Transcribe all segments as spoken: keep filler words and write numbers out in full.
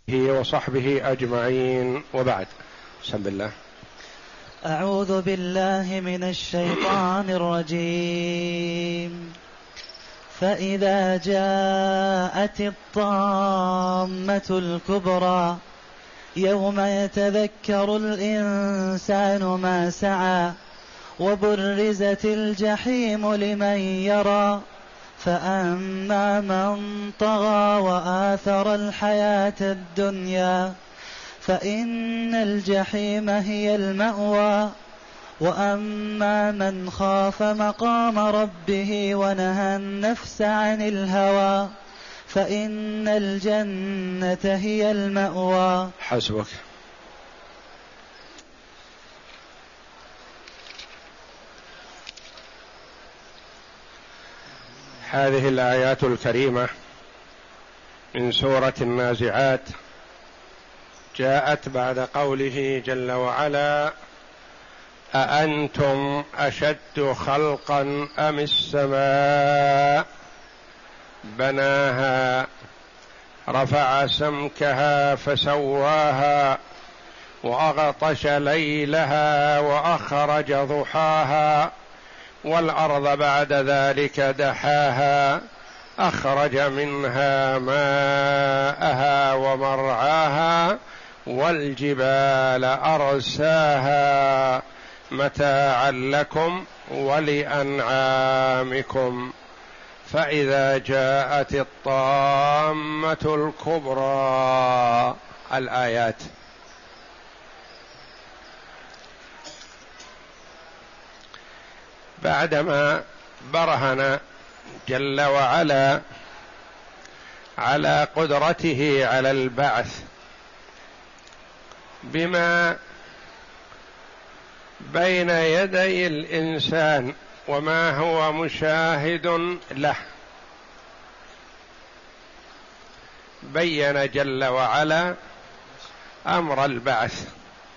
وصحبه أجمعين، وبعد. بسم الله. أعوذ بالله من الشيطان الرجيم. فإذا جاءت الطامة الكبرى يوم يتذكر الإنسان ما سعى وبرزت الجحيم لمن يرى فأما من طغى وآثر الحياة الدنيا فإن الجحيم هي المأوى وأما من خاف مقام ربه ونهى النفس عن الهوى فإن الجنة هي المأوى. حسبك. هذه الآيات الكريمة من سورة النازعات جاءت بعد قوله جل وعلا: أأنتم أشد خلقا أم السماء بناها رفع سمكها فسواها وأغطش ليلها وأخرج ضحاها والأرض بعد ذلك دحاها أخرج منها ماءها ومرعاها والجبال أرساها متاعا لكم ولأنعامكم فإذا جاءت الطامة الكبرى. الآيات. بعدما برهن جل وعلا على قدرته على البعث بما بين يدي الإنسان وما هو مشاهد له، بين جل وعلا أمر البعث،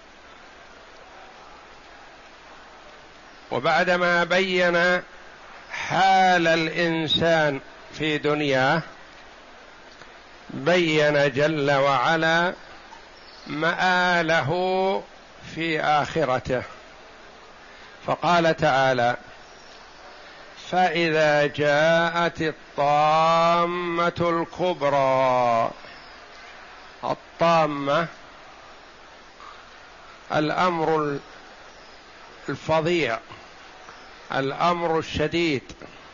وبعدما بين حال الإنسان في دنياه بين جل وعلا مآله في آخرته، فقال تعالى: فإذا جاءت الطامة الكبرى. الطامة الأمر الفظيع، الأمر الشديد،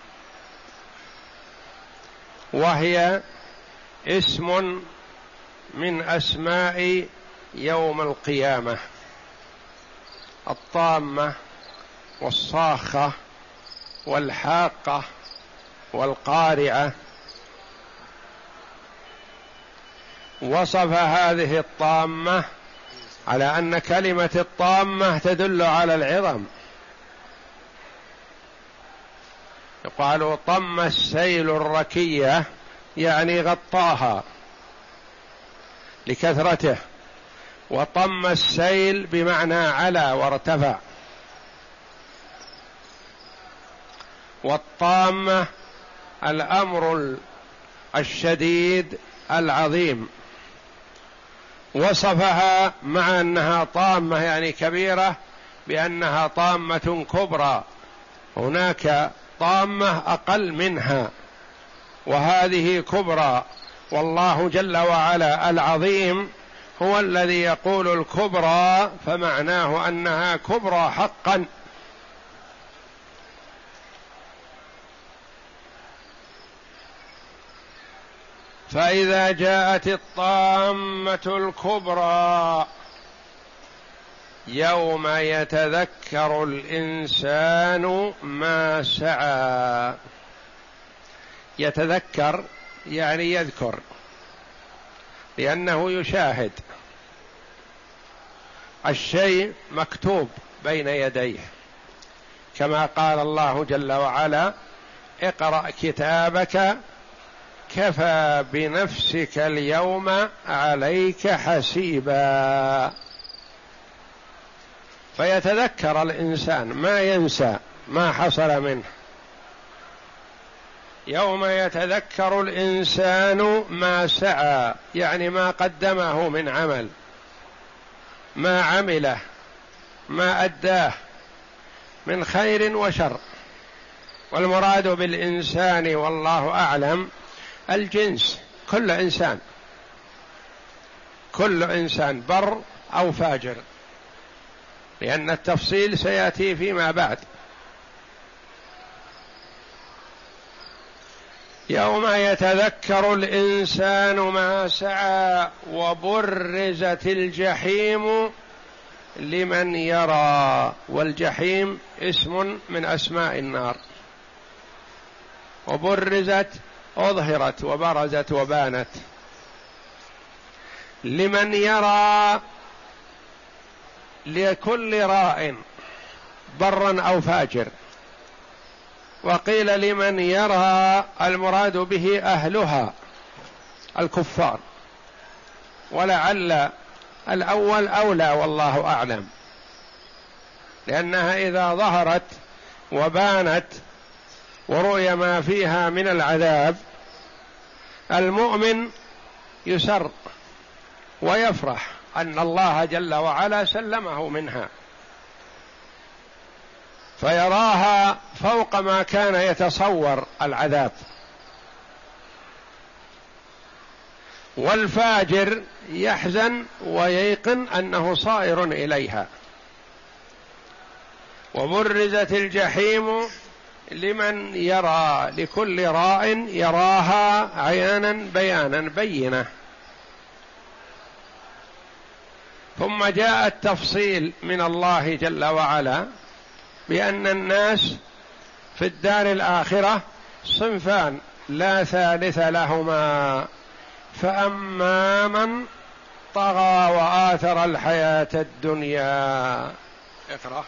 وهي اسم من أسماء يوم القيامة. الطامة والصاخة والحاقة والقارعة. وصف هذه الطامة على أن كلمة الطامة تدل على العظم. يقال طم السيل الركية، يعني غطاها لكثرته، وطم السيل بمعنى علا وارتفع. والطامة الأمر الشديد العظيم. وصفها مع أنها طامة يعني كبيرة بأنها طامة كبرى. هناك طامة أقل منها وهذه كبرى، والله جل وعلا العظيم هو الذي يقول الكبرى، فمعناه أنها كبرى حقا. فإذا جاءت الطامة الكبرى يوم يتذكر الإنسان ما سعى. يتذكر يعني يذكر، لأنه يشاهد الشيء مكتوب بين يديه، كما قال الله جل وعلا: اقرأ كتابك كفى بنفسك اليوم عليك حسيبا. فيتذكر الإنسان، ما ينسى ما حصل منه. يوم يتذكر الإنسان ما سعى، يعني ما قدمه من عمل، ما عمله، ما أداه من خير وشر. والمراد بالإنسان والله أعلم الجنس، كل إنسان، كل إنسان بر أو فاجر، لأن التفصيل سيأتي فيما بعد. يوم يتذكر الإنسان ما سعى وبرزت الجحيم لمن يرى، والجحيم اسم من أسماء النار، وبرزت أظهرت وبرزت وبانت. لمن يرى لكل راء برا أو فاجر، وقيل لمن يرى المراد به أهلها الكفار، ولعل الأول أولى والله أعلم، لأنها إذا ظهرت وبانت ورؤي ما فيها من العذاب المؤمن يسر ويفرح أن الله جل وعلا سلمه منها، فيراها فوق ما كان يتصور العذاب. والفاجر يحزن وييقن أنه صائر إليها. وبرزت الجحيم لمن يرى، لكل راء يراها عيانا بيانا بينة. ثم جاء التفصيل من الله جل وعلا بأن الناس في الدار الآخرة صنفان لا ثالث لهما، فأما من طغى وآثر الحياة الدنيا. اقرأ.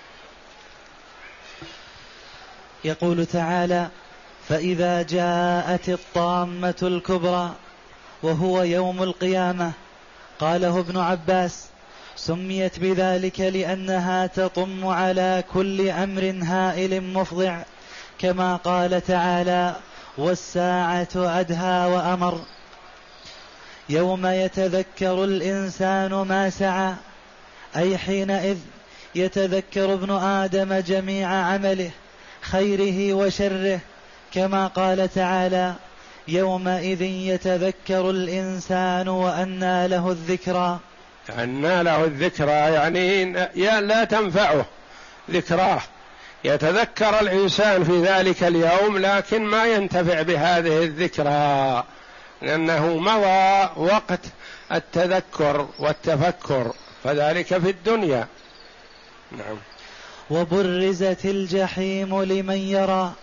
يقول تعالى: فإذا جاءت الطامة الكبرى وهو يوم القيامة. قاله ابن عباس: سميت بذلك لأنها تطم على كل أمر هائل مفضع، كما قال تعالى: والساعة أدهى وأمر. يوم يتذكر الإنسان ما سعى، أي حينئذ يتذكر ابن آدم جميع عمله خيره وشره، كما قال تعالى: يومئذ يتذكر الإنسان وأنى له الذكرى. أنى له الذكرى يعني لا تنفعه ذكراه، يتذكر الإنسان في ذلك اليوم لكن ما ينتفع بهذه الذكرى، لأنه مضى وقت التذكر والتفكر، فذلك في الدنيا. نعم. وبرزت الجحيم لمن يرى،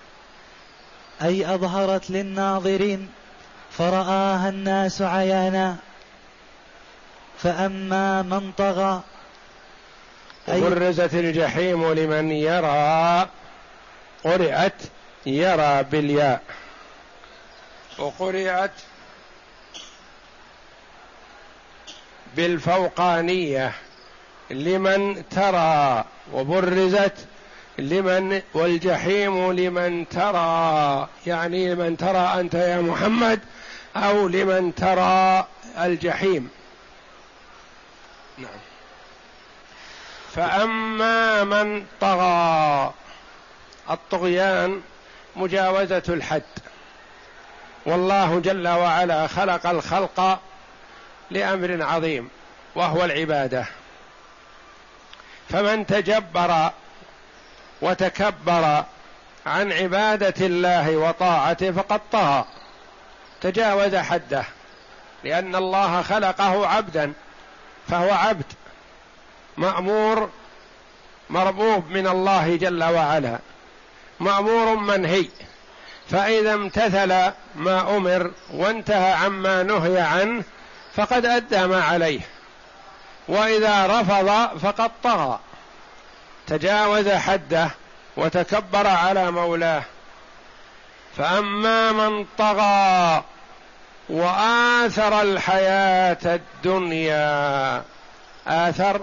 أي أظهرت للناظرين فرآها الناس عيانا. فأما من طغى، وبرزت الجحيم لمن يرى، قرئت يرى بالياء، وقرئت بالفوقانية لمن ترى، وبرزت لمن، والجحيم لمن ترى، يعني لمن ترى أنت يا محمد أو لمن ترى الجحيم. نعم. فأما من طغى، الطغيان مجاوزة الحد، والله جل وعلا خلق الخلق لأمر عظيم وهو العبادة، فمن تجبر وتكبر عن عبادة الله وطاعته فقد طغى، تجاوز حده، لأن الله خلقه عبدا، فهو عبد مأمور مربوب من الله جل وعلا، مأمور منهي، فإذا امتثل ما أمر وانتهى عما نهي عنه فقد أدى ما عليه، وإذا رفض فقد طغى، تجاوز حده وتكبر على مولاه. فأما من طغى وآثر الحياة الدنيا، آثر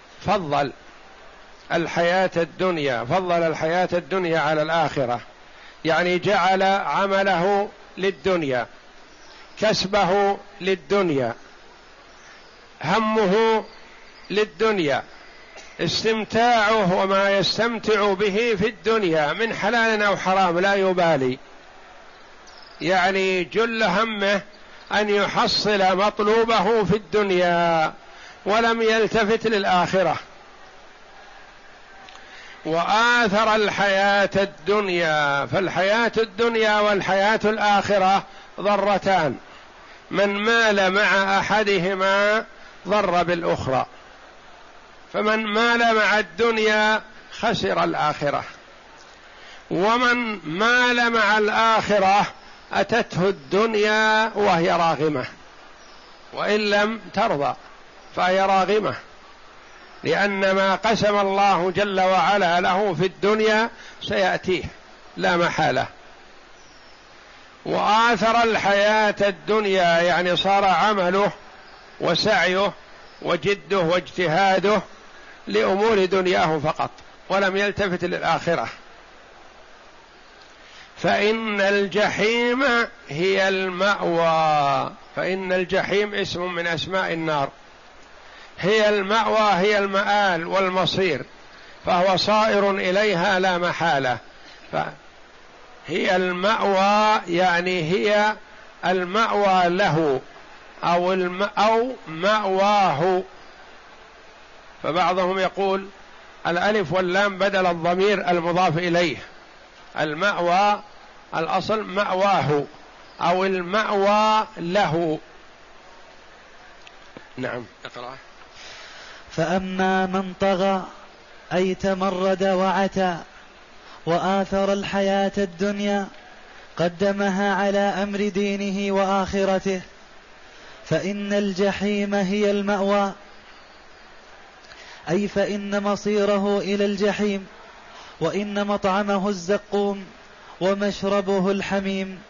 فضل الحياة الدنيا، فضل الحياة الدنيا على الآخرة، يعني جعل عمله للدنيا، كسبه للدنيا، همه للدنيا، استمتاعه وما يستمتع به في الدنيا من حلال أو حرام لا يبالي، يعني جل همه أن يحصل مطلوبه في الدنيا ولم يلتفت للآخرة. وآثر الحياة الدنيا، فالحياة الدنيا والحياة الآخرة ضرتان، من مال مع أحدهما ضر بالأخرى، فمن مال مع الدنيا خسر الآخرة، ومن مال مع الآخرة أتته الدنيا وهي راغمة، وإن لم ترضى فهي راغمة، لأن ما قسم الله جل وعلا له في الدنيا سيأتيه لا محالة. وآثر الحياة الدنيا يعني صار عمله وسعيه وجده واجتهاده لأمور دنياه فقط ولم يلتفت للآخرة. فإن الجحيم هي المأوى، فإن الجحيم اسم من أسماء النار، هي المأوى هي المآل والمصير، فهو صائر إليها لا محالة. فهي المأوى يعني هي المأوى له أو, الم أو مأواه. فبعضهم يقول الألف واللام بدل الضمير المضاف إليه، المأوى الأصل مأواه أو المأوى له. نعم اقرأ. فأما من طغى أي تمرد وعتى وآثر الحياة الدنيا قدمها على أمر دينه وآخرته فإن الجحيم هي المأوى، أي فإن مصيره إلى الجحيم، وإن مطعمه الزقوم ومشربه الحميم.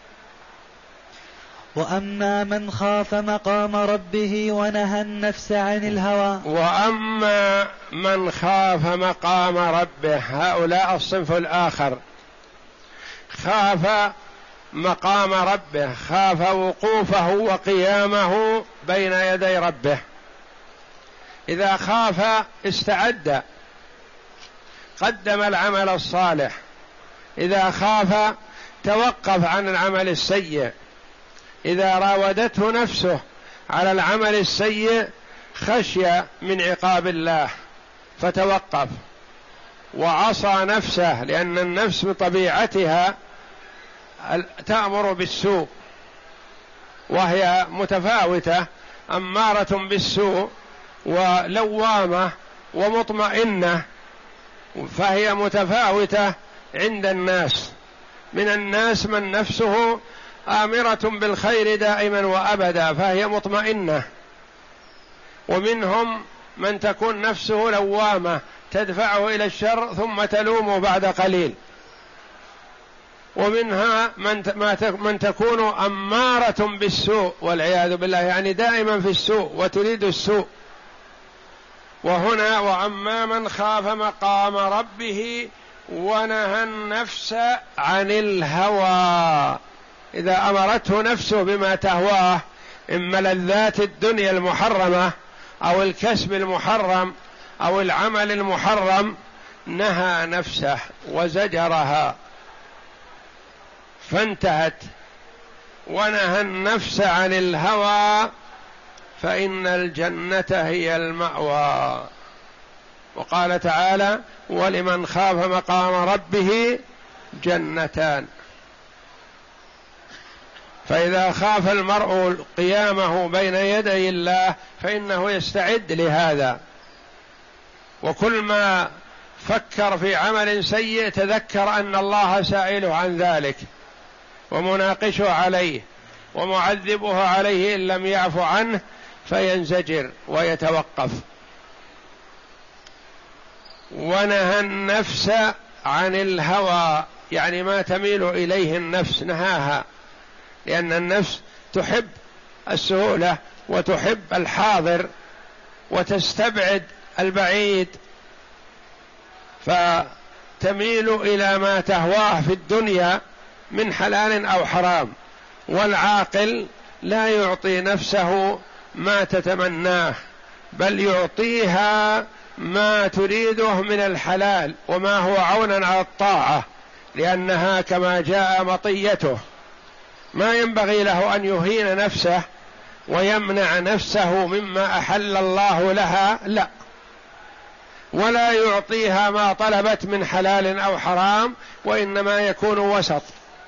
وأما من خاف مقام ربه ونهى النفس عن الهوى. وأما من خاف مقام ربه، هؤلاء الصنف الآخر، خاف مقام ربه، خاف وقوفه وقيامه بين يدي ربه. إذا خاف استعد قدم العمل الصالح، إذا خاف توقف عن العمل السيء، إذا راودته نفسه على العمل السيء خشي من عقاب الله فتوقف وعصى نفسه، لأن النفس بطبيعتها تأمر بالسوء وهي متفاوتة، أمارة بالسوء ولوامة ومطمئنة، فهي متفاوتة عند الناس. من الناس من نفسه آمرة بالخير دائما وأبدا فهي مطمئنة، ومنهم من تكون نفسه لوامة تدفعه إلى الشر ثم تلومه بعد قليل، ومنها من من تكون أمارة بالسوء والعياذ بالله، يعني دائما في السوء وتريد السوء. وهنا وأما من خاف مقام ربه ونهى النفس عن الهوى، إذا أمرته نفسه بما تهواه إما لذات الدنيا المحرمة أو الكسب المحرم أو العمل المحرم، نهى نفسه وزجرها فانتهت، ونهى النفس عن الهوى فإن الجنة هي المأوى. وقال تعالى ولمن خاف مقام ربه جنتان. فإذا خاف المرء قيامه بين يدي الله فإنه يستعد لهذا، وكل ما فكر في عمل سيء تذكر أن الله سائله عن ذلك ومناقشه عليه ومعذبه عليه إن لم يعف عنه، فينزجر ويتوقف. ونهى النفس عن الهوى يعني ما تميل إليه النفس نهاها، لأن النفس تحب السهولة وتحب الحاضر وتستبعد البعيد، فتميل إلى ما تهواه في الدنيا من حلال أو حرام، والعاقل لا يعطي نفسه ما تتمناه، بل يعطيها ما تريده من الحلال وما هو عونا على الطاعة، لأنها كما جاء مطيته، ما ينبغي له أن يهين نفسه ويمنع نفسه مما أحل الله لها، لا، ولا يعطيها ما طلبت من حلال أو حرام، وإنما يكون وسط،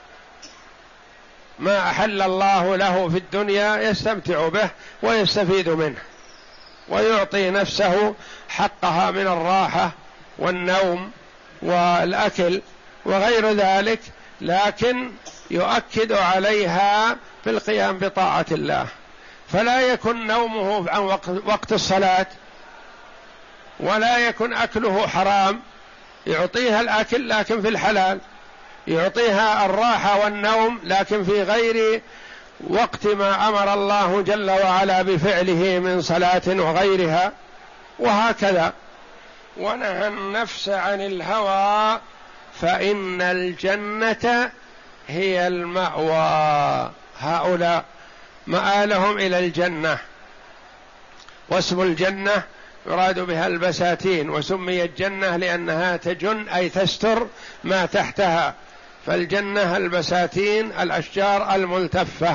ما أحل الله له في الدنيا يستمتع به ويستفيد منه، ويعطي نفسه حقها من الراحة والنوم والأكل وغير ذلك، لكن يؤكد عليها في القيام بطاعة الله، فلا يكن نومه عن وقت الصلاة، ولا يكن أكله حرام، يعطيها الأكل لكن في الحلال، يعطيها الراحة والنوم لكن في غير وقت ما أمر الله جل وعلا بفعله من صلاة وغيرها، وهكذا. ونهى النفس عن الهوى فإن الجنة هي المأوى. هؤلاء مآلهم إلى الجنة، واسم الجنة يراد بها البساتين، وسميت جنة لأنها تجن أي تستر ما تحتها، فالجنة البساتين الأشجار الملتفة.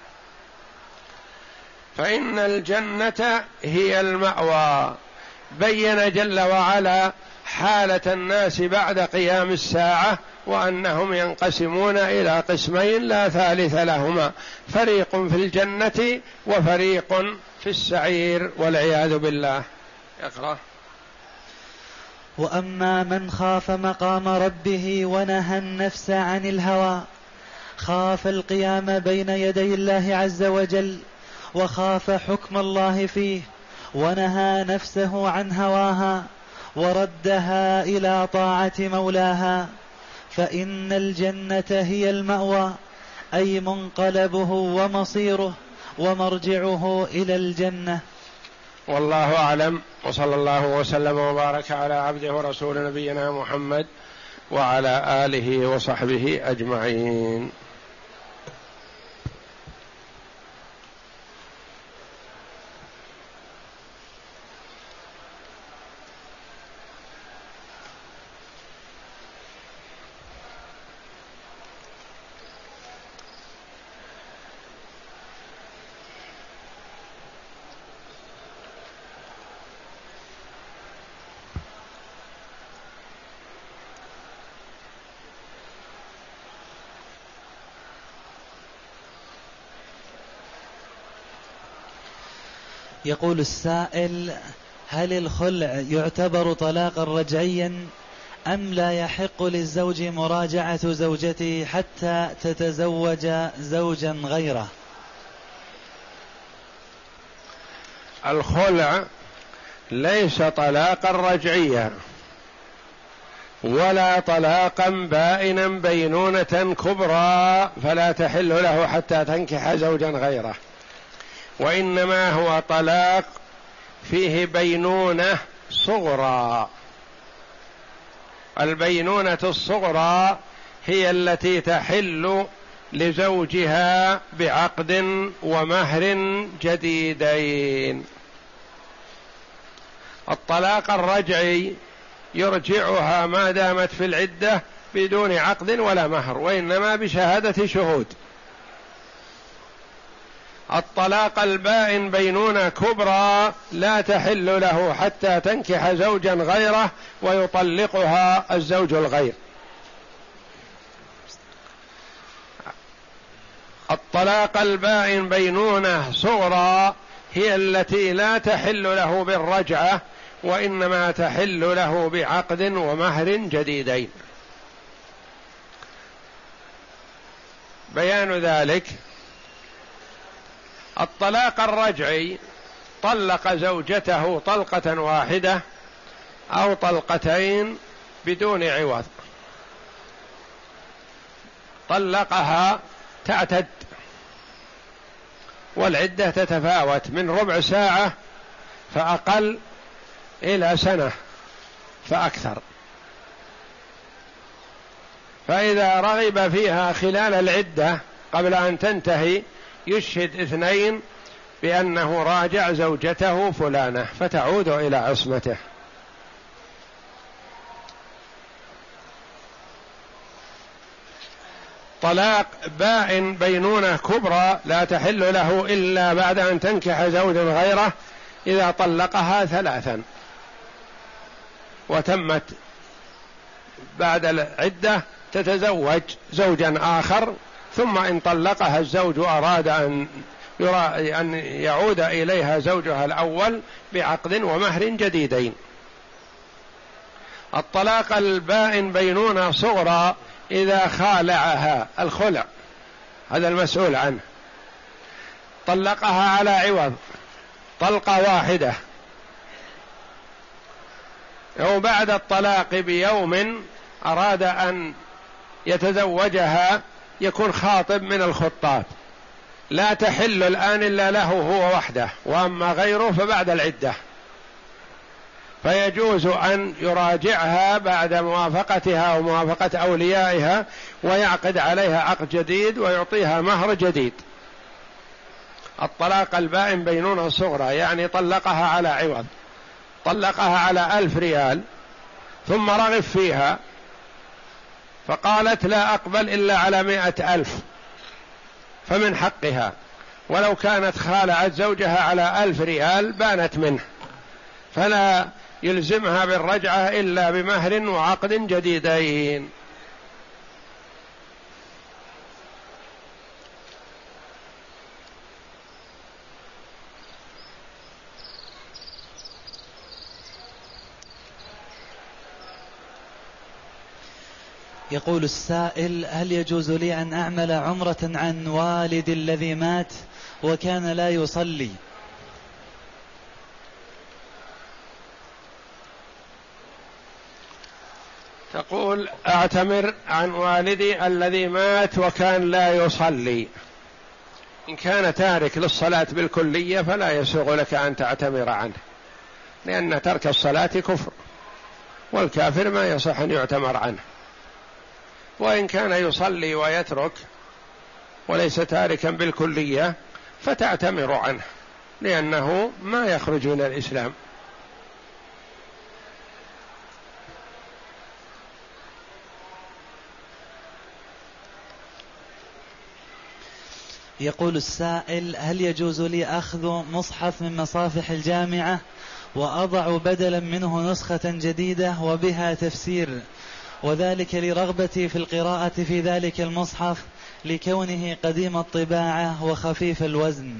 فإن الجنة هي المأوى. بين جل وعلا حالة الناس بعد قيام الساعة، وأنهم ينقسمون إلى قسمين لا ثالث لهما، فريق في الجنة وفريق في السعير والعياذ بالله. اقرأ. وأما من خاف مقام ربه ونهى النفس عن الهوى، خاف القيام بين يدي الله عز وجل، وخاف حكم الله فيه، ونهى نفسه عن هواها وردها إلى طاعة مولاها، فإن الجنة هي المأوى، أي منقلبه ومصيره ومرجعه إلى الجنة. والله أعلم، وصلى الله وسلم وبارك على عبده ورسول نبينا محمد وعلى آله وصحبه أجمعين. يقول السائل: هل الخلع يعتبر طلاقا رجعيا أم لا يحق للزوج مراجعة زوجته حتى تتزوج زوجا غيره؟ الخلع ليس طلاقا رجعيا ولا طلاقا بائنا بينونة كبرى فلا تحل له حتى تنكح زوجا غيره، وإنما هو طلاق فيه بينونة صغرى. البينونة الصغرى هي التي تحل لزوجها بعقد ومهر جديدين. الطلاق الرجعي يرجعها ما دامت في العدة بدون عقد ولا مهر، وإنما بشهادة شهود. الطلاق البائن بينونة كبرى لا تحل له حتى تنكح زوجا غيره ويطلقها الزوج الغير. الطلاق البائن بينونة صغرى هي التي لا تحل له بالرجعة، وإنما تحل له بعقد ومهر جديدين. بيان ذلك: الطلاق الرجعي طلق زوجته طلقة واحدة أو طلقتين بدون عوض، طلقها تعتد، والعدة تتفاوت من ربع ساعة فأقل إلى سنة فأكثر. فإذا رغب فيها خلال العدة قبل أن تنتهي يشهد اثنين بأنه راجع زوجته فلانة فتعود إلى عصمته. طلاق بائن بينونة كبرى لا تحل له إلا بعد أن تنكح زوجا غيره إذا طلقها ثلاثا وتمت بعد العدة تتزوج زوجا آخر، ثم إن طلقها الزوج أراد أن يرى أن يعود إليها زوجها الأول بعقد ومهر جديدين. الطلاق البائن بينونة صغرى إذا خالعها، الخلع هذا المسؤول عنه، طلقها على عوض طلقة واحدة، أو بعد الطلاق بيوم أراد أن يتزوجها يكون خاطب من الخطاب، لا تحل الآن إلا له هو وحده، وأما غيره فبعد العدة، فيجوز أن يراجعها بعد موافقتها وموافقة أوليائها ويعقد عليها عقد جديد ويعطيها مهر جديد. الطلاق البائن بينونة صغرى يعني طلقها على عوض، طلقها على ألف ريال ثم رغب فيها فقالت لا أقبل إلا على مائة ألف، فمن حقها، ولو كانت خالعت زوجها على ألف ريال بانت منه، فلا يلزمها بالرجعة إلا بمهر وعقد جديدين. يقول السائل: هل يجوز لي أن أعمل عمرة عن والدي الذي مات وكان لا يصلي؟ تقول: أعتمر عن والدي الذي مات وكان لا يصلي. إن كان تارك للصلاة بالكلية فلا يسوغ لك أن تعتمر عنه، لأن ترك الصلاة كفر، والكافر ما يصح أن يعتمر عنه. وإن كان يصلي ويترك وليس تاركا بالكلية فتعتمر عنه، لأنه ما يخرج من الإسلام. يقول السائل: هل يجوز لي أخذ مصحف من مصافح الجامعة وأضع بدلا منه نسخة جديدة وبها تفسير، وذلك لرغبتي في القراءة في ذلك المصحف لكونه قديم الطباعة وخفيف الوزن؟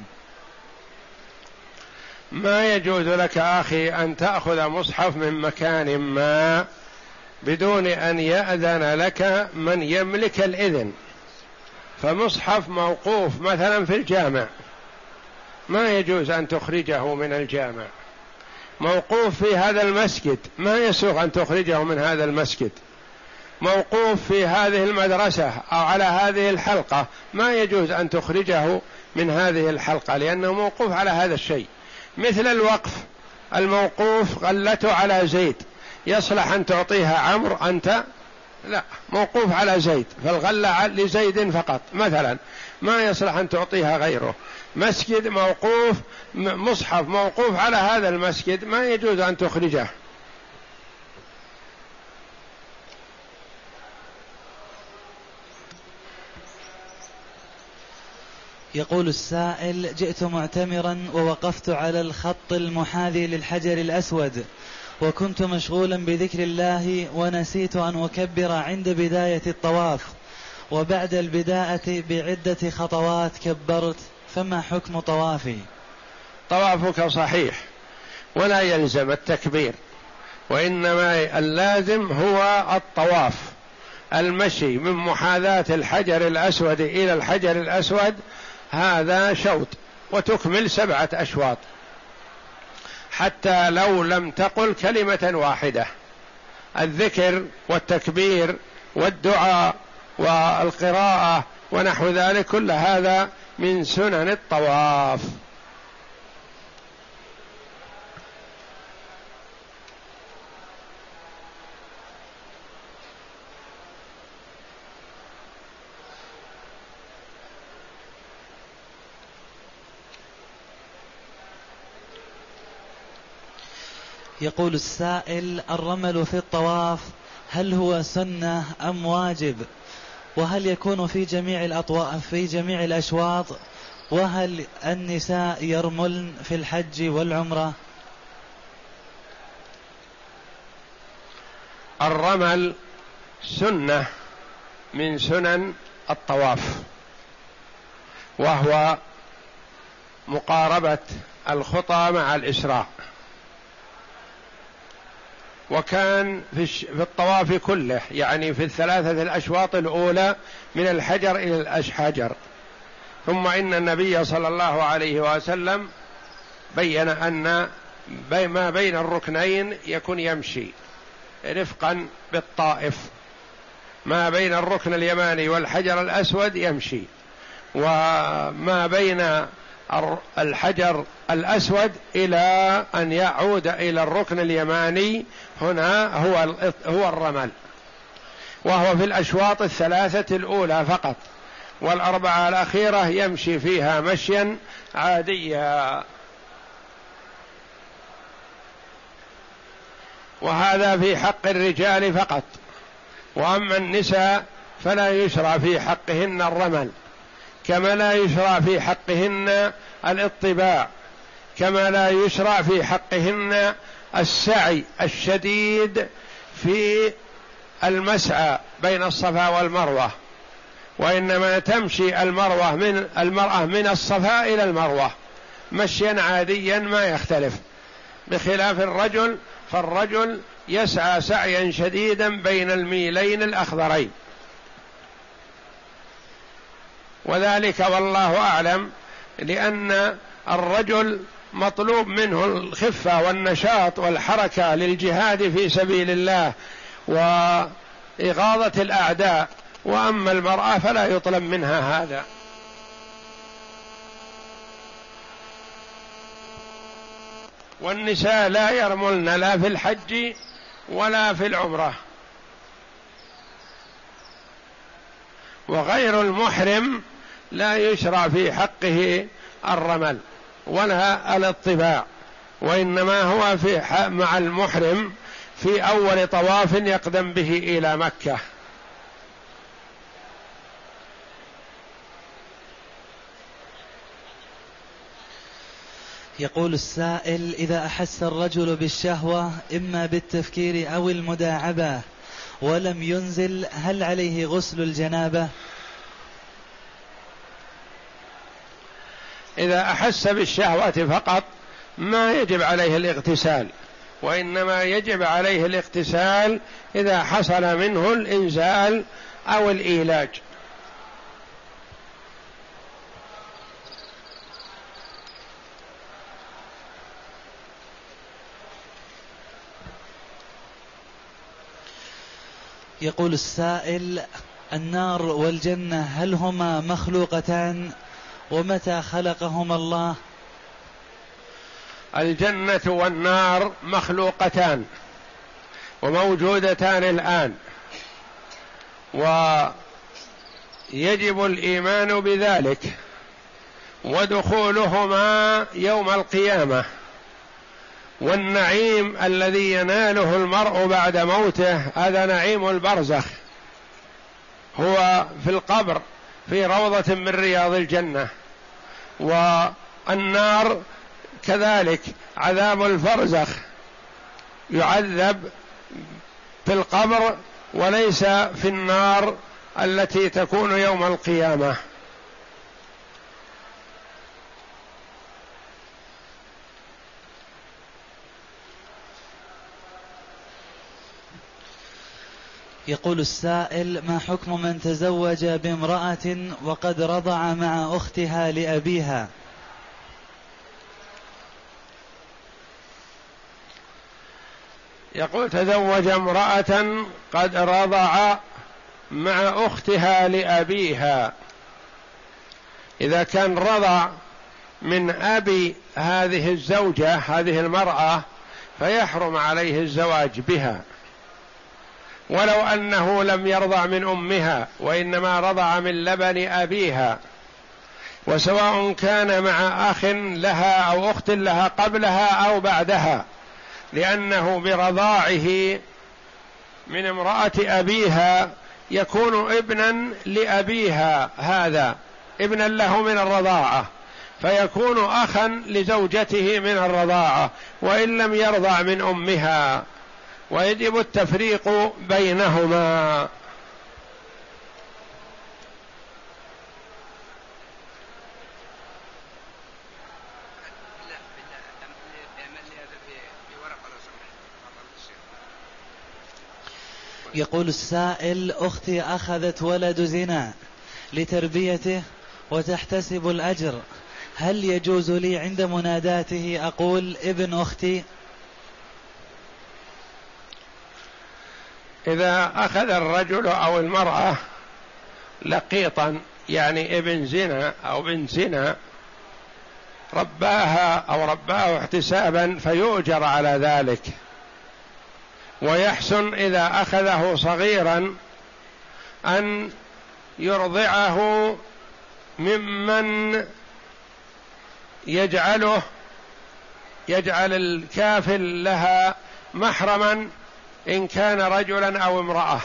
ما يجوز لك أخي أن تأخذ مصحف من مكان ما بدون أن يأذن لك من يملك الإذن. فمصحف موقوف مثلا في الجامع ما يجوز أن تخرجه من الجامع، موقوف في هذا المسجد ما يسوغ أن تخرجه من هذا المسجد، موقوف في هذه المدرسة أو على هذه الحلقة ما يجوز أن تخرجه من هذه الحلقة لأنه موقوف على هذا الشيء. مثل الوقف الموقوف غلته على زيد، يصلح أن تعطيها عمرو أنت؟ لا، موقوف على زيد، فالغلة لزيد فقط مثلا، ما يصلح أن تعطيها غيره. مسجد موقوف، مصحف موقوف على هذا المسجد ما يجوز أن تخرجه. يقول السائل: جئت معتمرا ووقفت على الخط المحاذي للحجر الأسود وكنت مشغولا بذكر الله ونسيت أن أكبر عند بداية الطواف، وبعد البداءة بعدة خطوات كبرت، فما حكم طوافي؟ طوافك صحيح ولا يلزم التكبير، وإنما اللازم هو الطواف، المشي من محاذاة الحجر الأسود إلى الحجر الأسود هذا شوط، وتكمل سبعة أشواط حتى لو لم تقل كلمة واحدة. الذكر والتكبير والدعاء والقراءة ونحو ذلك كل هذا من سنن الطواف. يقول السائل: الرمل في الطواف هل هو سنة أم واجب؟ وهل يكون في جميع الأطواف في جميع الأشواط؟ وهل النساء يرملن في الحج والعمرة؟ الرمل سنة من سنن الطواف، وهو مقاربة الخطى مع الإسراع، وكان في الطواف كله، يعني في الثلاثة الأشواط الأولى من الحجر إلى الحجر. ثم إن النبي صلى الله عليه وسلم بين أن ما بين الركنين يكون يمشي رفقا بالطائف، ما بين الركن اليماني والحجر الأسود يمشي، وما بين الحجر الأسود إلى أن يعود إلى الركن اليماني هنا هو هو الرمل، وهو في الأشواط الثلاثة الأولى فقط، والأربعة الأخيرة يمشي فيها مشيا عاديا. وهذا في حق الرجال فقط، وأما النساء فلا يشرع في حقهن الرمل، كما لا يشرع في حقهن الاطباع، كما لا يشرع في حقهن السعي الشديد في المسعى بين الصفا والمروة، وإنما تمشي المروة من المرأة من الصفا إلى المروة مشيا عاديا ما يختلف، بخلاف الرجل، فالرجل يسعى سعيا شديدا بين الميلين الأخضرين، وذلك والله أعلم لأن الرجل مطلوب منه الخفة والنشاط والحركة للجهاد في سبيل الله وإغاظة الأعداء، وأما المرأة فلا يطلب منها هذا. والنساء لا يرملن لا في الحج ولا في العمرة، وغير المحرم لا يشرع في حقه الرمل ولا الاطباع، وإنما هو في مع المحرم في أول طواف يقدم به إلى مكة. يقول السائل: إذا أحس الرجل بالشهوة إما بالتفكير أو المداعبة ولم ينزل، هل عليه غسل الجنابة؟ إذا أحس بالشهوة فقط ما يجب عليه الاغتسال، وإنما يجب عليه الاغتسال إذا حصل منه الإنزال أو الإيلاج. يقول السائل: النار والجنة هل هما مخلوقتان؟ ومتى خلقهما الله؟ الجنة والنار مخلوقتان وموجودتان الآن، ويجب الإيمان بذلك، ودخولهما يوم القيامة، والنعيم الذي يناله المرء بعد موته هذا نعيم البرزخ، هو في القبر في روضة من رياض الجنة. والنار كذلك عذاب البرزخ، يعذب في القبر وليس في النار التي تكون يوم القيامة. يقول السائل: ما حكم من تزوج بامرأة وقد رضع مع أختها لأبيها؟ يقول: تزوج امرأة قد رضع مع أختها لأبيها، إذا كان رضع من أبي هذه الزوجة هذه المرأة فيحرم عليه الزواج بها، ولو أنه لم يرضع من أمها وإنما رضع من لبن أبيها، وسواء كان مع أخ لها أو أخت لها قبلها أو بعدها، لأنه برضاعه من امرأة أبيها يكون ابنا لأبيها، هذا ابنا له من الرضاعة، فيكون أخا لزوجته من الرضاعة وإن لم يرضع من أمها، ويجب التفريق بينهما. يقول السائل: أختي أخذت ولد زنا لتربيته وتحتسب الأجر، هل يجوز لي عند مناداته أقول ابن أختي؟ إذا أخذ الرجل أو المرأة لقيطا، يعني ابن زنا أو بنت زنا، رباها أو رباه احتسابا فيؤجر على ذلك، ويحسن إذا أخذه صغيرا أن يرضعه ممن يجعله يجعل الكافل لها محرما إن كان رجلا أو امرأة.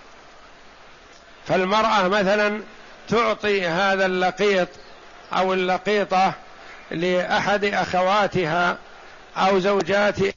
فالمرأة مثلا تعطي هذا اللقيط أو اللقيطة لأحد أخواتها أو زوجاتها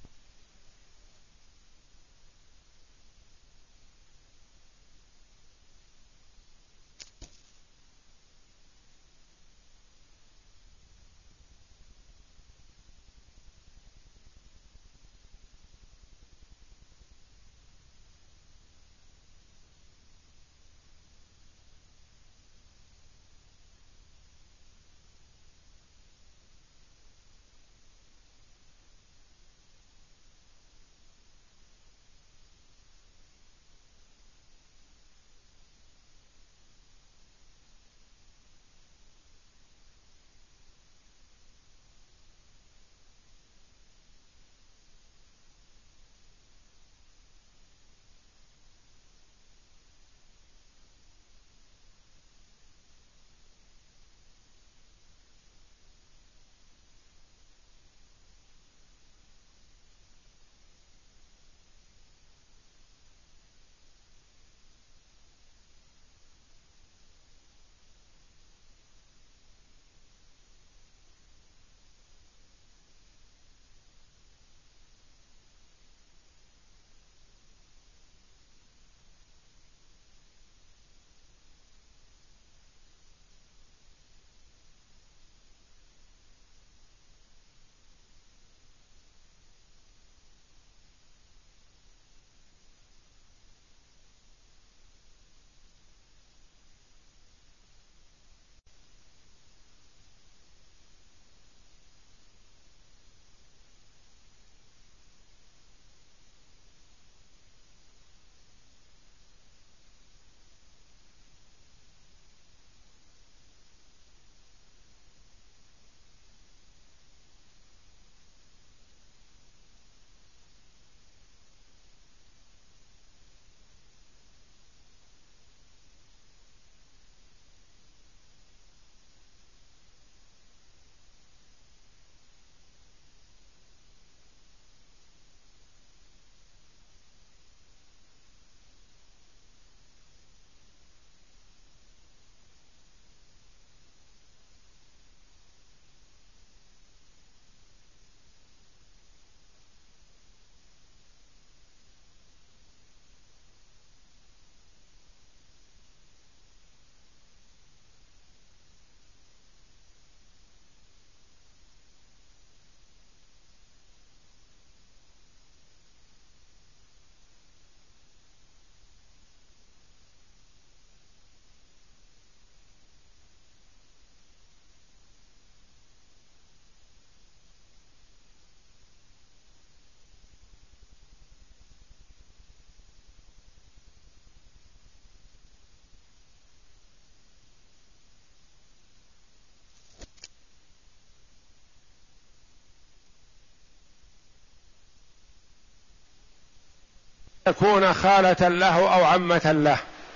تكون خالة له أو عمة له.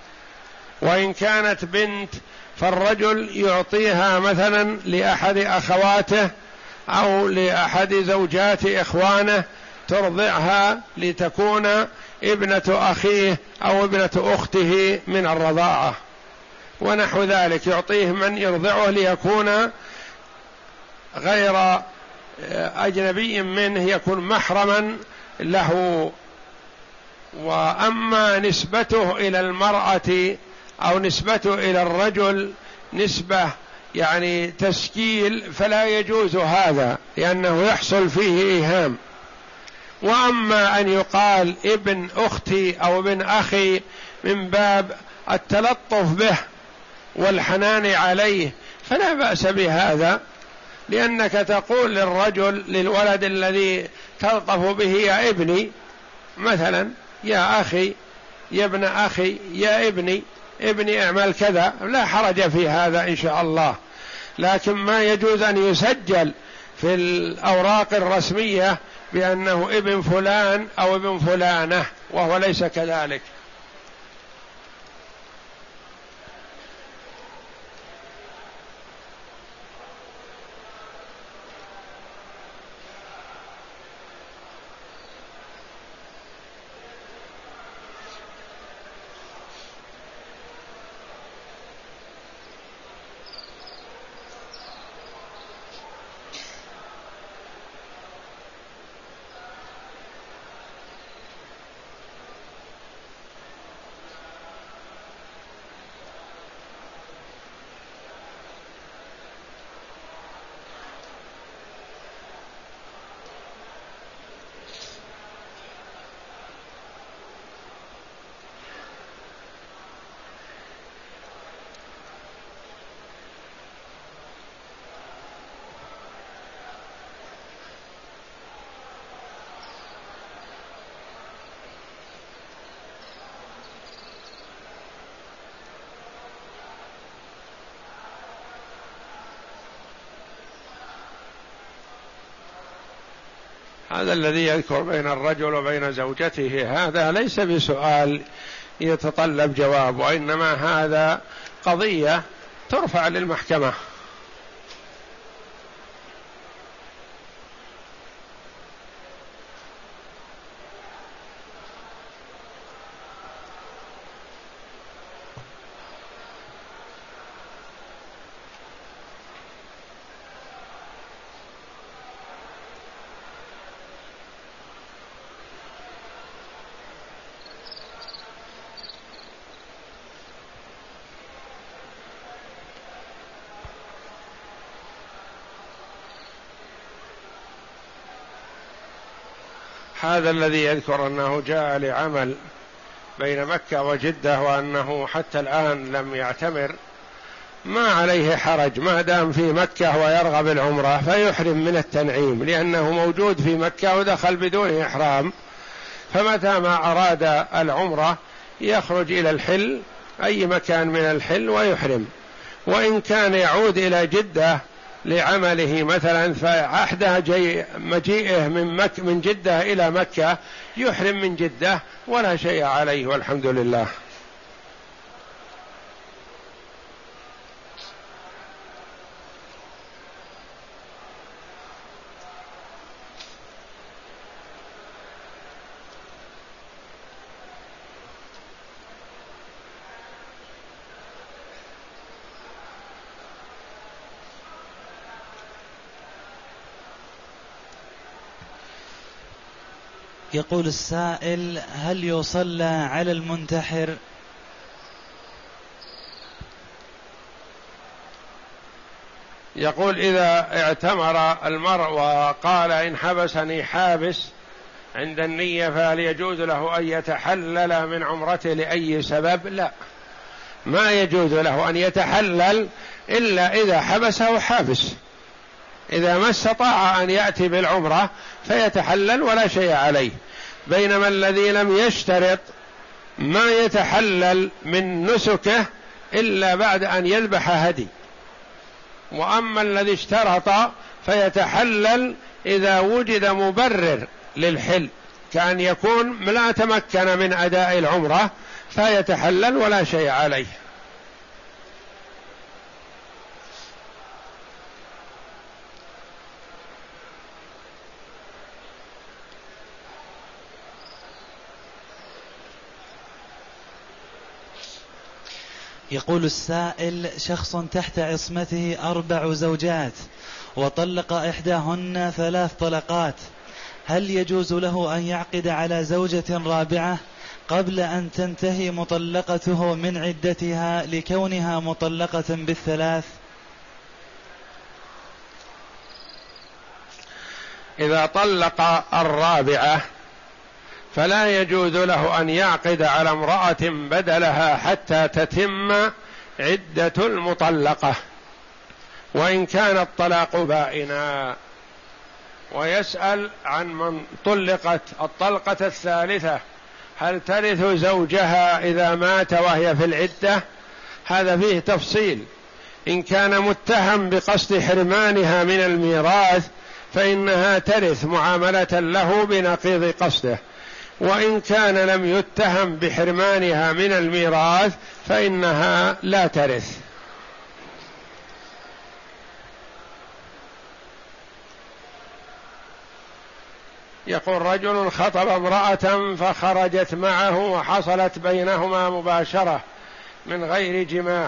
وإن كانت بنت فالرجل يعطيها مثلا لأحد أخواته أو لأحد زوجات إخوانه ترضعها لتكون ابنة أخيه أو ابنة أخته من الرضاعة ونحو ذلك، يعطيه من يرضعه ليكون غير أجنبي منه، يكون محرما له. وأما نسبته إلى المرأة أو نسبته إلى الرجل نسبة يعني تسكيل فلا يجوز هذا، لأنه يحصل فيه إيهام. وأما أن يقال ابن أختي أو ابن أخي من باب التلطف به والحنان عليه فلا بأس بهذا، لأنك تقول للرجل للولد الذي تلطف به يا ابني مثلا، يا أخي، يا ابن أخي، يا ابني، ابني اعمل كذا، لا حرج في هذا إن شاء الله. لكن ما يجوز أن يسجل في الأوراق الرسمية بأنه ابن فلان أو ابن فلانة وهو ليس كذلك. هذا الذي يذكر بين الرجل وبين زوجته هذا ليس بسؤال يتطلب جواب، وإنما هذا قضية ترفع للمحكمة. هذا الذي يذكر أنه جاء لعمل بين مكة وجدة وأنه حتى الآن لم يعتمر، ما عليه حرج ما دام في مكة ويرغب العمرة فيحرم من التنعيم، لأنه موجود في مكة ودخل بدون إحرام، فمتى ما أراد العمرة يخرج إلى الحل أي مكان من الحل ويحرم. وإن كان يعود إلى جدة لعمله مثلا فأحدى جي مجيئه من مك من جدة إلى مكة يحرم من جدة ولا شيء عليه والحمد لله. يقول السائل: هل يصلى على المنتحر؟ يقول: إذا اعتمر المرء وقال إن حبسني حابس عند النية فهل يجوز له أن يتحلل من عمرته لأي سبب؟ لا، ما يجوز له أن يتحلل إلا إذا حبسه حابس. إذا ما استطاع أن يأتي بالعمرة فيتحلل ولا شيء عليه، بينما الذي لم يشترط ما يتحلل من نسكه إلا بعد أن يذبح هدي. وأما الذي اشترط فيتحلل إذا وجد مبرر للحل، كأن يكون لا تمكن من أداء العمرة فيتحلل ولا شيء عليه. يقول السائل: شخص تحت عصمته أربع زوجات وطلق إحداهن ثلاث طلقات، هل يجوز له أن يعقد على زوجة رابعة قبل أن تنتهي مطلقته من عدتها لكونها مطلقة بالثلاث؟ إذا طلق الرابعة فلا يجوز له أن يعقد على امرأة بدلها حتى تتم عدة المطلقة وإن كان الطلاق بائنا، ويسأل عن من طلقت الطلقة الثالثة هل ترث زوجها إذا مات وهي في العدة؟ هذا فيه تفصيل. إن كان متهم بقصد حرمانها من الميراث فإنها ترث معاملة له بنقيض قصده، وإن كان لم يتهم بحرمانها من الميراث فإنها لا ترث. يقول: رجل خطب امرأة فخرجت معه وحصلت بينهما مباشرة من غير جماع،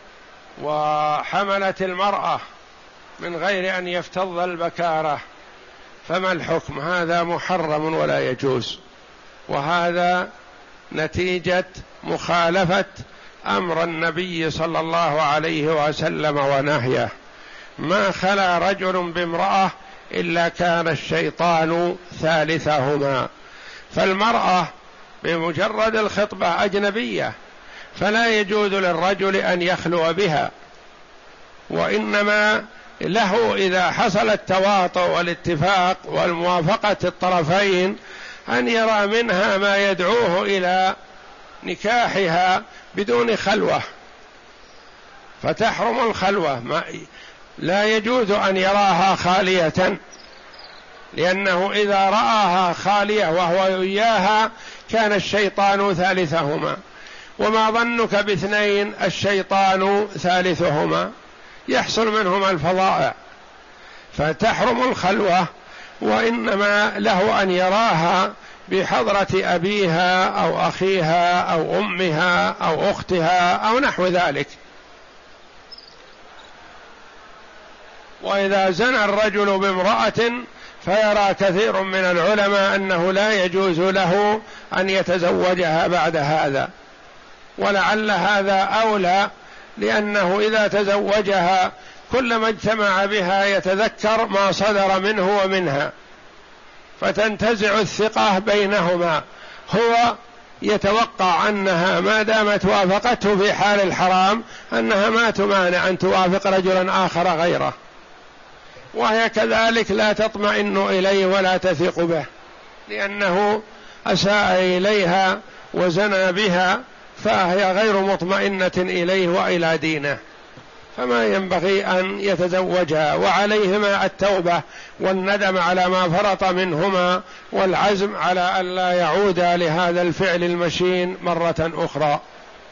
وحملت المرأة من غير أن يفتض البكارة، فما الحكم؟ هذا محرم ولا يجوز، وهذا نتيجة مخالفة أمر النبي صلى الله عليه وسلم ونهيه. ما خلا رجل بامرأة إلا كان الشيطان ثالثهما، فالمرأة بمجرد الخطبة أجنبية فلا يجوز للرجل أن يخلو بها، وإنما له إذا حصل التواطؤ والاتفاق والموافقة الطرفين أن يرى منها ما يدعوه إلى نكاحها بدون خلوة، فتحرم الخلوة. ما لا يجوز أن يراها خالية، لأنه إذا رآها خالية وهو إياها كان الشيطان ثالثهما، وما ظنك باثنين الشيطان ثالثهما؟ يحصل منهما الفظائع، فتحرم الخلوة، وإنما له أن يراها بحضرة أبيها أو أخيها أو أمها أو أختها أو نحو ذلك. وإذا زنى الرجل بامرأة فيرى كثير من العلماء أنه لا يجوز له أن يتزوجها بعد هذا، ولعل هذا أولى، لأنه إذا تزوجها كلما اجتمع بها يتذكر ما صدر منه ومنها، فتنتزع الثقة بينهما، هو يتوقع أنها ما دامت وافقته في حال الحرام أنها ما تمانع أن توافق رجلا آخر غيره، وهي كذلك لا تطمئن إليه ولا تثق به، لأنه أساء إليها وزنى بها، فهي غير مطمئنة إليه وإلى دينه، فما ينبغي أن يتزوجها، وعليهما التوبة والندم على ما فرط منهما والعزم على أن لا يعود لهذا الفعل المشين مرة أخرى.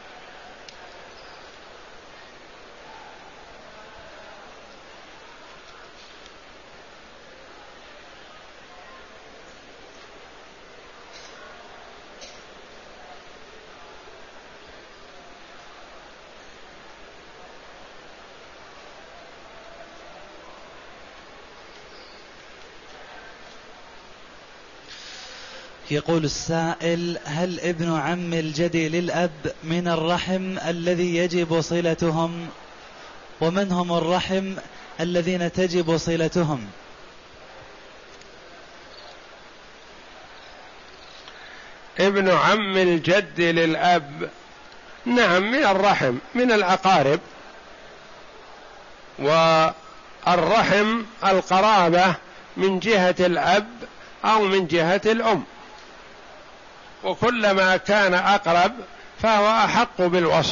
يقول السائل: هل ابن عم الجد للأب من الرحم الذي يجب صلتهم؟ ومن هم الرحم الذين تجب صلتهم؟ ابن عم الجد للأب نعم من الرحم، من الأقارب، والرحم القرابة من جهة الأب أو من جهة الأم، وكلما كان أقرب فهو أحق بالوصف.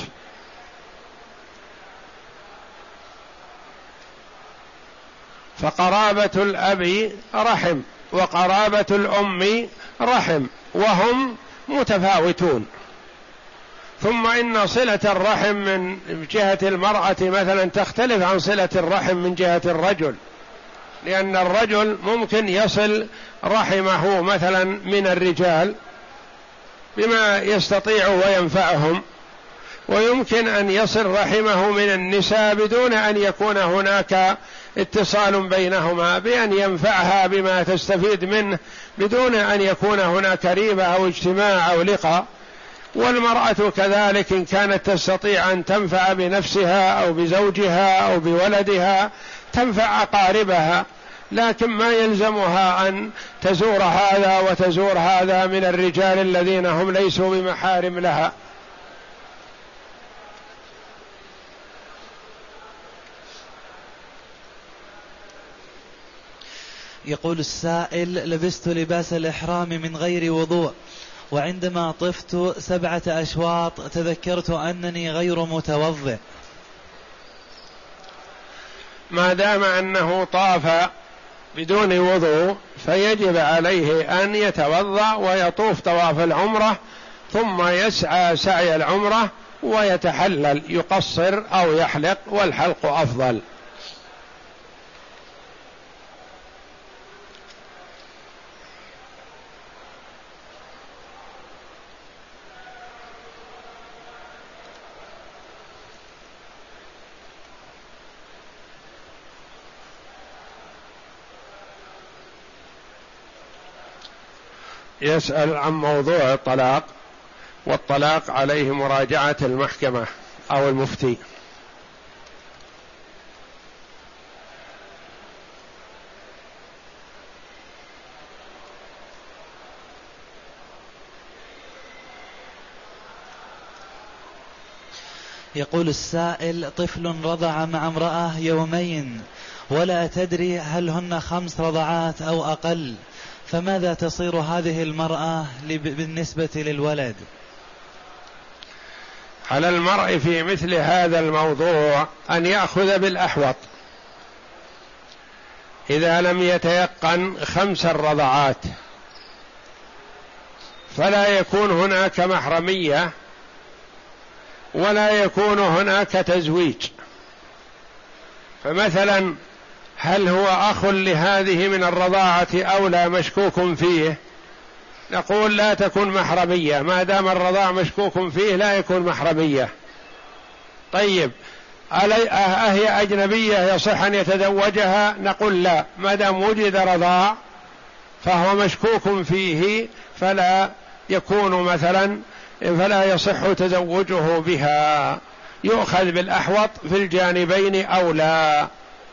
فقرابة الأب رحم وقرابة الأم رحم، وهم متفاوتون. ثم إن صلة الرحم من جهة المرأة مثلا تختلف عن صلة الرحم من جهة الرجل، لأن الرجل ممكن يصل رحمه مثلا من الرجال بما يستطيع وينفعهم، ويمكن أن يصل رحمه من النساء بدون أن يكون هناك اتصال بينهما، بأن ينفعها بما تستفيد منه بدون أن يكون هناك ريبة أو اجتماع أو لقاء. والمرأة كذلك إن كانت تستطيع أن تنفع بنفسها أو بزوجها أو بولدها تنفع أقاربها، لكن ما يلزمها أن تزور هذا وتزور هذا من الرجال الذين هم ليسوا بمحارم لها. يقول السائل: لبست لباس الإحرام من غير وضوء، وعندما طفت سبعة أشواط تذكرت أنني غير متوضئ. ما دام أنه طاف بدون وضوء فيجب عليه أن يتوضأ ويطوف طواف العمرة، ثم يسعى سعي العمرة ويتحلل، يقصر أو يحلق، والحلق أفضل. يسأل عن موضوع الطلاق، والطلاق عليه مراجعة المحكمة أو المفتي. يقول السائل: طفل رضع مع امرأة يومين ولا تدري هل هن خمس رضعات أو أقل، فماذا تصير هذه المرأة بالنسبة للولد؟ على المرء في مثل هذا الموضوع أن يأخذ بالأحوط. إذا لم يتيقن خمس الرضعات فلا يكون هناك محرمية ولا يكون هناك تزويج. فمثلا هل هو أخ لهذه من الرضاعة أو لا مشكوك فيه، نقول لا تكون محرمية، ما دام الرضاع مشكوك فيه لا يكون محرمية. طيب أهي أجنبية يصح أن يتزوجها؟ نقول لا، ما دام وجد رضاع فهو مشكوك فيه فلا يكون مثلا فلا يصح تزوجه بها، يؤخذ بالأحوط في الجانبين أو لا.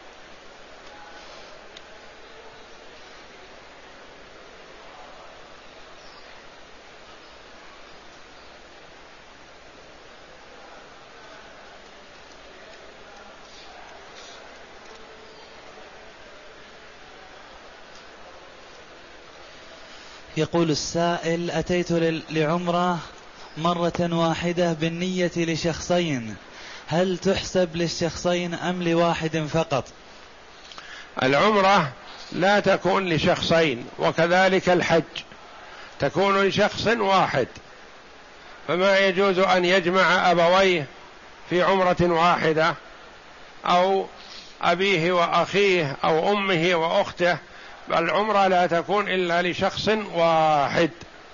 يقول السائل: أتيت لعمرة مرة واحدة بالنية لشخصين، هل تحسب للشخصين أم لواحد فقط؟ العمرة لا تكون لشخصين، وكذلك الحج تكون لشخص واحد، فما يجوز أن يجمع أبويه في عمرة واحدة أو أبيه وأخيه أو أمه وأخته، بل العمرة لا تكون إلا لشخص واحد.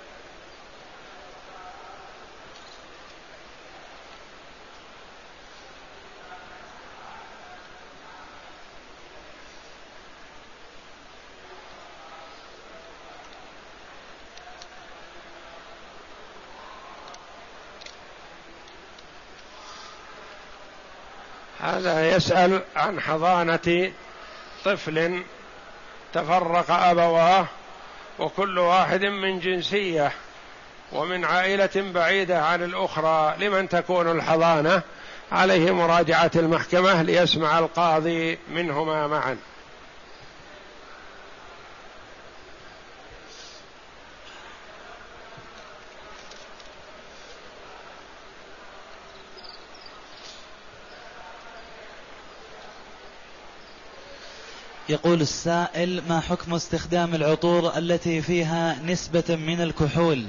هذا يسأل عن حضانة طفل تفرق أبواه وكل واحد من جنسية ومن عائلة بعيدة عن الأخرى، لمن تكون الحضانة؟ عليه مراجعة المحكمة ليسمع القاضي منهما معا. يقول السائل: ما حكم استخدام العطور التي فيها نسبة من الكحول؟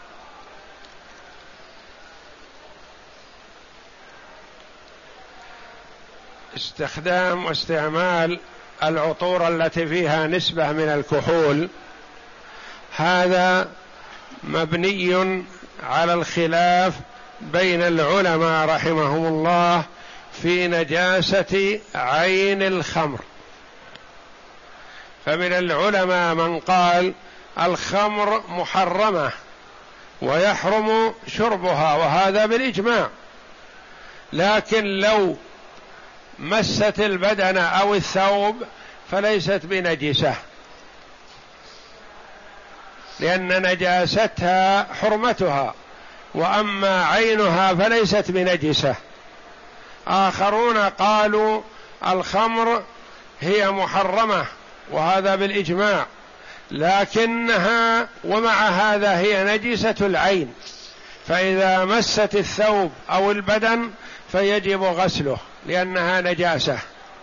استخدام واستعمال العطور التي فيها نسبة من الكحول هذا مبني على الخلاف بين العلماء رحمهم الله في نجاسة عين الخمر. فمن العلماء من قال الخمر محرمة ويحرم شربها، وهذا بالإجماع، لكن لو مست البدن أو الثوب فليست بنجسة، لأن نجاستها حرمتها، وأما عينها فليست بنجسة. آخرون قالوا الخمر هي محرمة، وهذا بالإجماع، لكنها ومع هذا هي نجسة العين، فإذا مست الثوب أو البدن فيجب غسله لأنها نجاسة.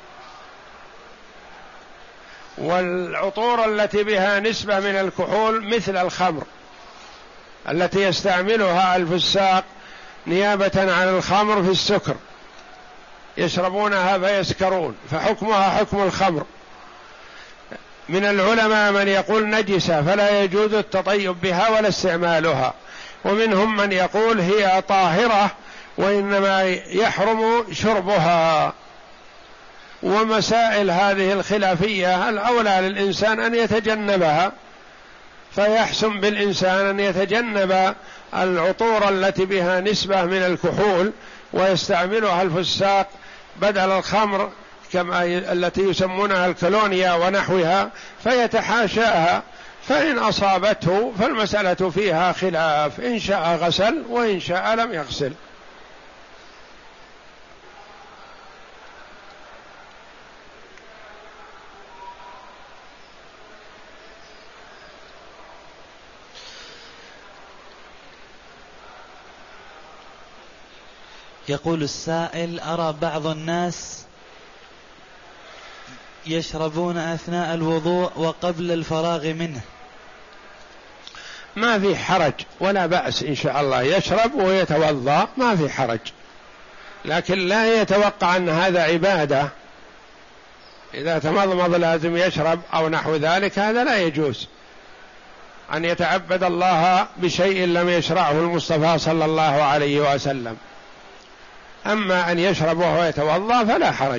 والعطور التي بها نسبة من الكحول مثل الخمر التي يستعملها الفساق نيابة عن الخمر في السكر، يشربونها فيسكرون، فحكمها حكم الخمر. من العلماء من يقول نجسة فلا يجوز التطيب بها ولا استعمالها، ومنهم من يقول هي طاهرة وإنما يحرم شربها. ومسائل هذه الخلافية الأولى للإنسان أن يتجنبها، فيحسن بالإنسان أن يتجنب العطور التي بها نسبة من الكحول ويستعملها الفساق بدل الخمر كما التي يسمونها الكولونيا ونحوها، فيتحاشاها، فإن أصابته فالمسألة فيها خلاف، إن شاء غسل وإن شاء لم يغسل. يقول السائل: أرى بعض الناس يشربون أثناء الوضوء وقبل الفراغ منه. ما في حرج ولا بأس إن شاء الله، يشرب ويتوضأ ما في حرج، لكن لا يتوقع أن هذا عبادة، إذا تمضمض لازم يشرب أو نحو ذلك، هذا لا يجوز أن يتعبد الله بشيء لم يشرعه المصطفى صلى الله عليه وسلم. أما أن يشرب وهو يتوضأ فلا حرج.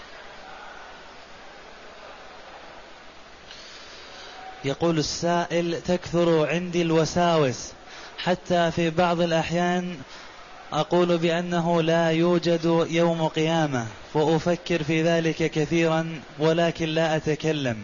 يقول السائل: تكثر عندي الوساوس، حتى في بعض الأحيان أقول بأنه لا يوجد يوم قيامة، وأفكر في ذلك كثيرا ولكن لا أتكلم.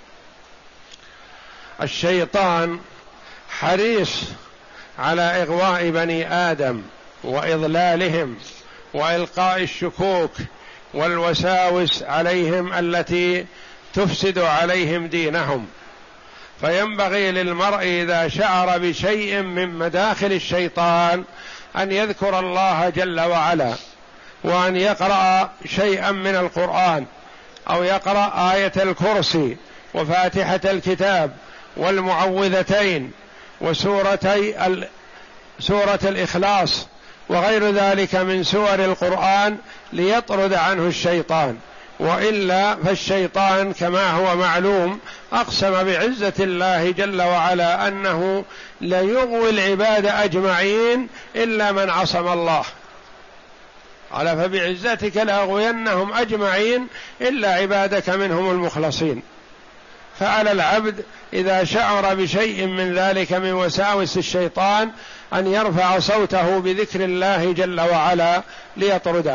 الشيطان حريص على إغواء بني آدم وإضلالهم وإلقاء الشكوك والوساوس عليهم التي تفسد عليهم دينهم، فينبغي للمرء إذا شعر بشيء من مداخل الشيطان أن يذكر الله جل وعلا، وأن يقرأ شيئا من القرآن، أو يقرأ آية الكرسي وفاتحة الكتاب والمعوذتين وسورتي سورة الإخلاص وغير ذلك من سور القرآن ليطرد عنه الشيطان. وإلا فالشيطان كما هو معلوم أقسم بعزة الله جل وعلا أنه ليغوي العباد أجمعين إلا من عصم الله، قال فبعزتك لأغوينهم أجمعين إلا عبادك منهم المخلصين. فعلى العبد إذا شعر بشيء من ذلك من وساوس الشيطان أن يرفع صوته بذكر الله جل وعلا ليطرده.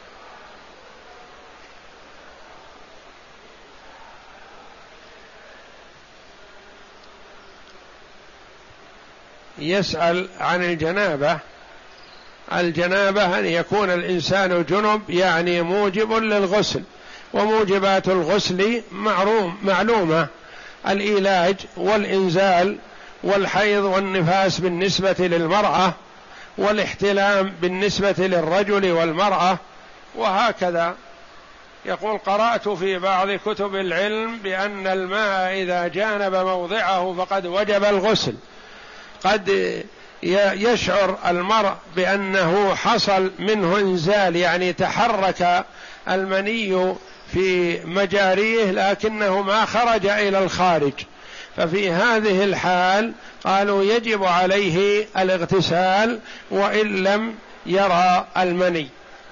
يسأل عن الجنابة. الجنابة أن يكون الإنسان جنب، يعني موجب للغسل، وموجبات الغسل معروم معلومة: الإيلاج والإنزال والحيض والنفاس بالنسبة للمرأة، والاحتلام بالنسبة للرجل والمرأة، وهكذا. يقول: قرأت في بعض كتب العلم بأن الماء إذا جانب موضعه فقد وجب الغسل. قد يشعر المرء بأنه حصل منه إنزال، يعني تحرك المني في مجاريه لكنه ما خرج إلى الخارج، ففي هذه الحال قالوا يجب عليه الاغتسال وإن لم يرى المني.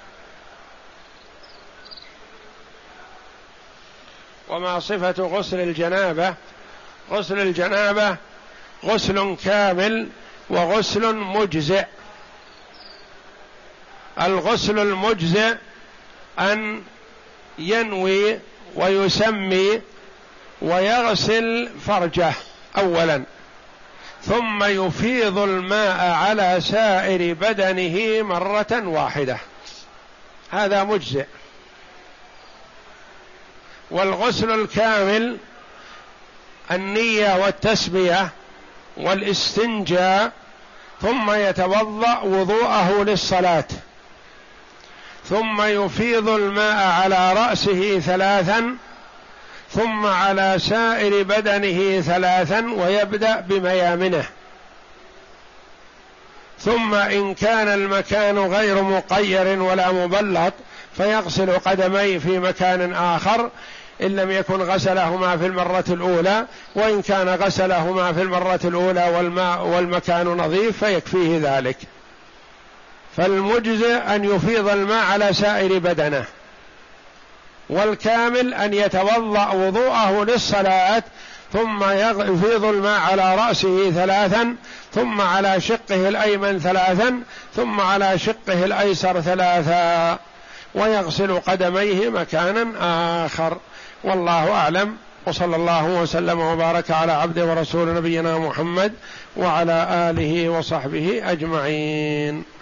وما صفة غسل الجنابة؟ غسل الجنابة غسل كامل وغسل مجزئ. الغسل المجزئ أن ينوي ويسمي ويغسل فرجه أولا، ثم يفيض الماء على سائر بدنه مرة واحدة، هذا مجزئ. والغسل الكامل النية والتسمية والاستنجاء، ثم يتوضأ وضوءه للصلاة، ثم يفيض الماء على رأسه ثلاثا، ثم على سائر بدنه ثلاثا، ويبدأ بميامنه، ثم إن كان المكان غير مقير ولا مبلط فيغسل قدميه في مكان آخر إن لم يكن غسلهما في المرة الأولى، وإن كان غسلهما في المرة الأولى والماء والمكان نظيف فيكفيه ذلك. فالمجزئ أن يفيض الماء على سائر بدنه، والكامل أن يتوضأ وضوءه للصلاة، ثم يفيض الماء على رأسه ثلاثا، ثم على شقه الأيمن ثلاثا، ثم على شقه الأيسر ثلاثا، ويغسل قدميه مكانا آخر. والله أعلم، وصلى الله وسلم وبارك على عبده ورسول نبينا محمد وعلى آله وصحبه أجمعين.